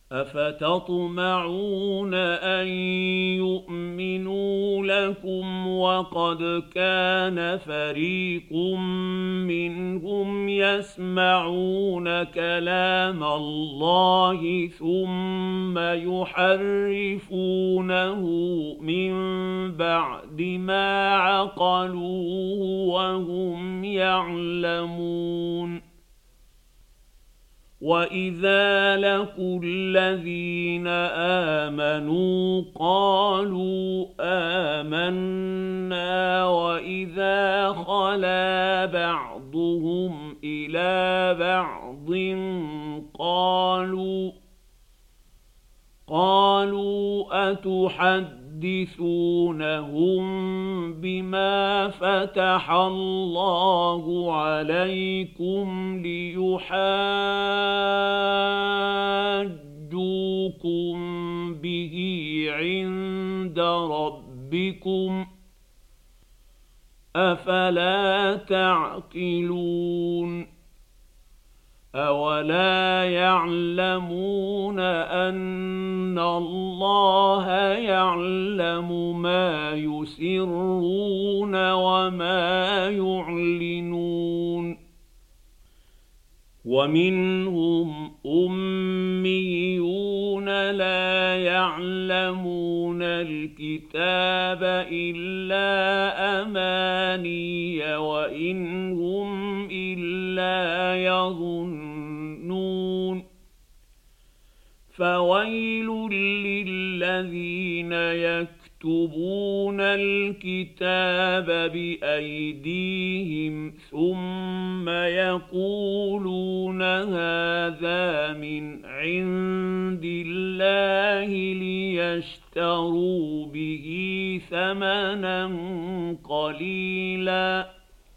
أفتطمعون أن يؤمنوا لكم وقد كان فريق منهم يسمعون كلام الله ثم يحرفونه من بعد ما عقلوه وهم يعلمون. وَإِذَا لَقُوا الَّذِينَ آمَنُوا قَالُوا آمَنَّا وَإِذَا خَلَا بَعْضُهُمْ إِلَىٰ بَعْضٍ قَالُوا أَتُحَدِّثُونَهُم بِمَا فَتَحَ اللَّهُ عَلَيْكُمْ لِيُحَاجُّوكُم بِهِ عِندَ رَبِّكُمْ ۚ أَفَلَا تَعْقِلُونَ أَوَلَا يَعْلَمُونَ أَنَّ اللَّهَ يَعْلَمُ مَا يُسِرُّونَ وَمَا يُعْلِنُونَ. وَمِنْهُمْ أُمِّيُّونَ لَا يَعْلَمُونَ الْكِتَابَ إِلَّا أَمَانِيَّ وَإِنْ هُمْ إِلَّا يَظُنُّونَ. فَوَيْلٌ لِّلَّذِينَ يَكْتُبُونَ الْكِتَابَ بِأَيْدِيهِمْ ثُمَّ يَقُولُونَ هَٰذَا مِنْ عِندِ اللَّهِ لِيَشْتَرُوا بِهِ ثَمَنًا قَلِيلًا ۖ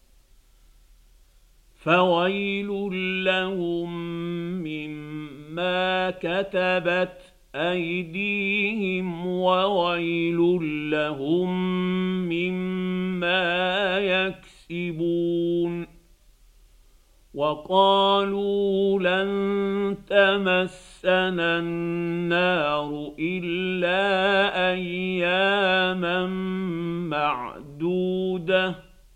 فَوَيْلٌ لَّهُم مِّمَّا كَتَبَتْ أَيْدِيهِمْ وَوَيْلٌ لَّهُم مِّمَّا يَكْسِبُونَ. وَقَالُوا لَن تَمَسَّنَا النَّارُ إِلَّا أَيَّامًا مَّعْدُودَةً ۚ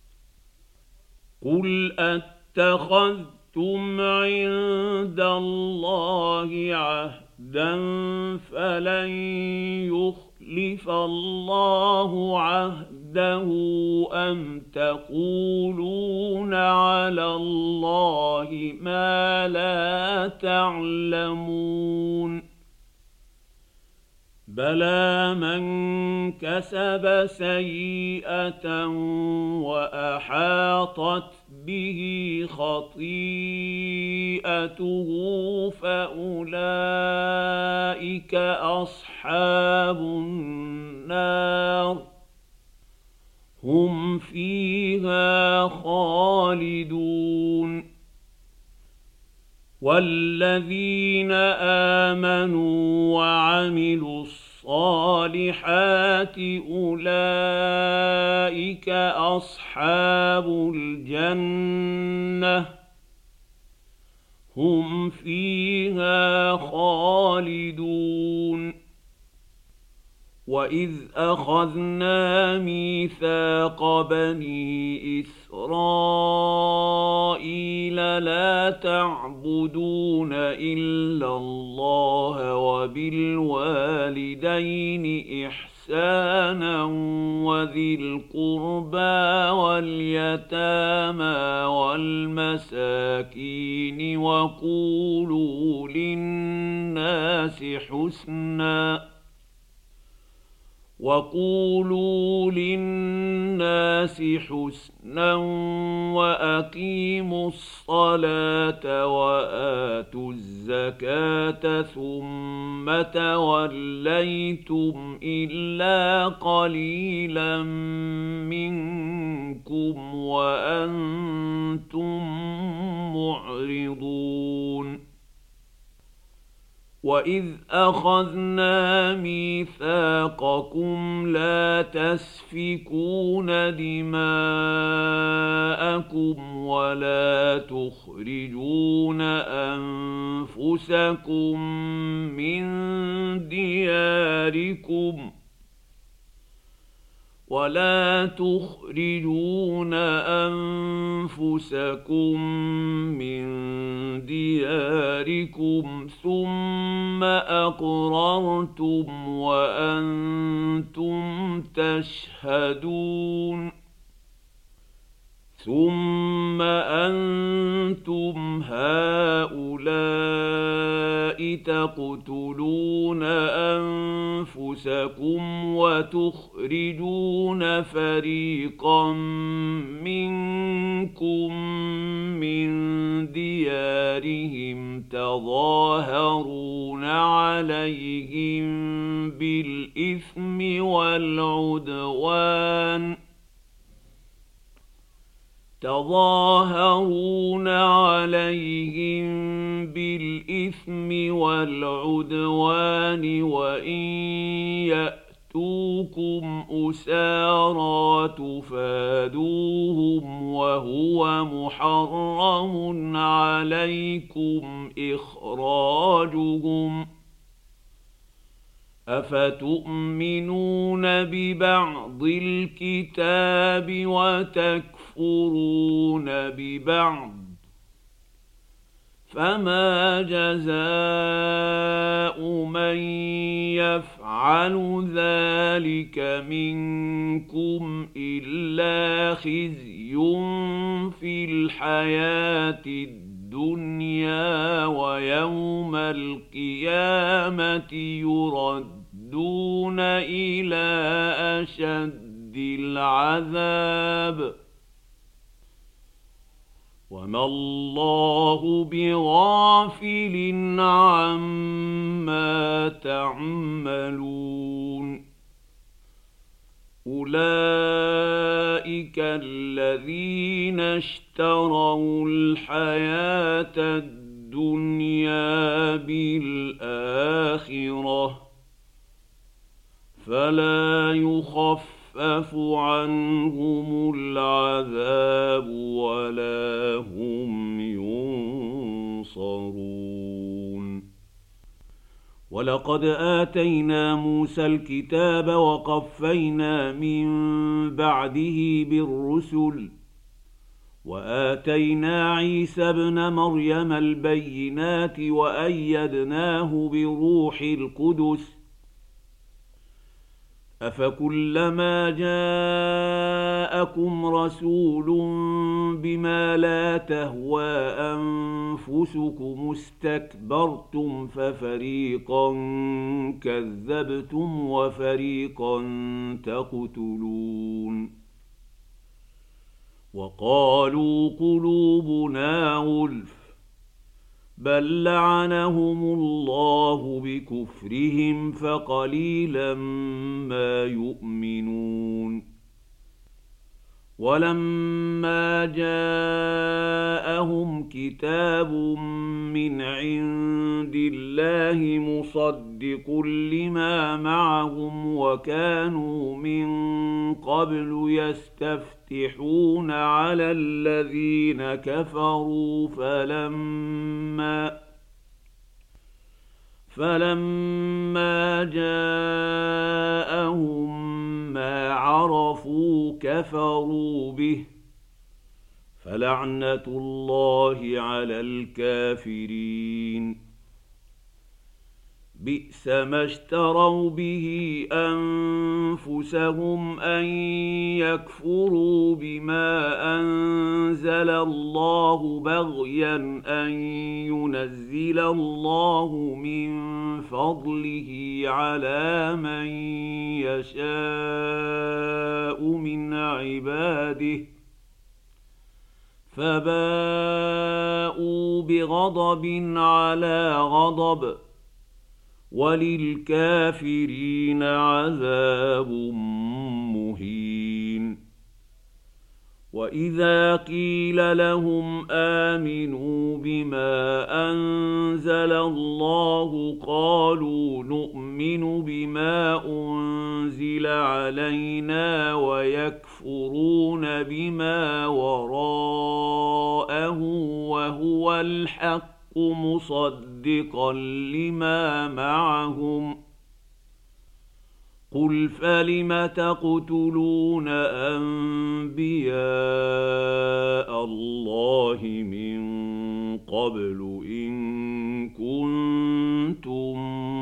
قُلْ أَتَّخَذْتُمْ عِندَ اللَّهِ عَهْدًا فَلَن يُخْلِفَ اللَّهُ عَهْدَهُ أَمْ تَقُولُونَ عَلَى اللَّهِ مَا لَا تَعْلَمُونَ. بَلَىٰ مَن كَسَبَ سَيِّئَةً وَأَحَاطَتْ بِهِ خَطِيئَتُهُ فَأُولَٰئِكَ أَصْحَابُ النَّارِ ۖ هُمْ فِيهَا خَالِدُونَ. وَالَّذِينَ آمَنُوا وَعَمِلُوا الصَّالِحَاتِ أُولَٰئِكَ أَصْحَابُ الْجَنَّةِ ۖ هُمْ فِيهَا خَالِدُونَ. وَإِذْ أَخَذْنَا مِيثَاقَ بَنِي إِسْرَائِيلَ لَا تَعْبُدُونَ إِلَّا اللَّهَ وَبِالْوَالِدَيْنِ إِحْسَانًا وَذِي الْقُرْبَىٰ وَالْيَتَامَىٰ وَالْمَسَاكِينِ وَقُولُوا لِلنَّاسِ حُسْنًا وَأَقِيمُوا الصَّلَاةَ وَآتُوا الزَّكَاةَ ثُمَّ تَوَلَّيْتُمْ إِلَّا قَلِيلًا مِّنكُمْ وَأَنتُم مُّعْرِضُونَ. وإذ أخذنا ميثاقكم لا تسفكون دماءكم ولا تخرجون أنفسكم من دياركم ثم أقررتم وأنتم تشهدون ثم أنتم هؤلاء تقتلون أنفسكم وتخرجون فريقا منكم من ديارهم تظاهرون عليهم بالإثم والعدوان وإن يأتوكم أسارى تفادوهم وهو محرم عليكم إخراجهم أفتؤمنون ببعض الكتاب وتكفرون ببعض فما جزاء من يفعل ذلك منكم إلا خزي في الحياة الدنيا ويوم القيامة يردون إلى أشد العذاب وما الله بغافل عما تعملون أولئك الذين اشتروا الحياة الدنيا بالآخرة فلا يخفف عنهم العذاب ولا هم ينصرون ولقد آتينا موسى الكتاب وقفينا من بعده بالرسل وآتينا عيسى ابن مريم البينات وأيدناه بروح القدس أفكلما جاءكم رسول بما لا تهوى أنفسكم استكبرتم ففريقا كذبتم وفريقا تقتلون وقالوا قلوبنا غلف بل لعنهم الله بكفرهم فقليلا ما يؤمنون ولما جاءهم كتاب من عند الله مصدق لما معهم وكانوا من قبل يستفتحون على الذين كفروا فلما جاءهم ما عرفوا كفروا به فلعنة الله على الكافرين بئس ما اشتروا به أنفسهم أن يكفروا بما أنزل الله بغيا أن ينزل الله من فضله على من يشاء من عباده فباءوا بغضب على غضب وللكافرين عذاب مهين وإذا قيل لهم آمنوا بما أنزل الله قالوا نؤمن بما أنزل علينا ويكفرون بما وراءه وهو الحق مصدقا لما معهم قل فلم تقتلون أنبياء الله من قبل إن كنتم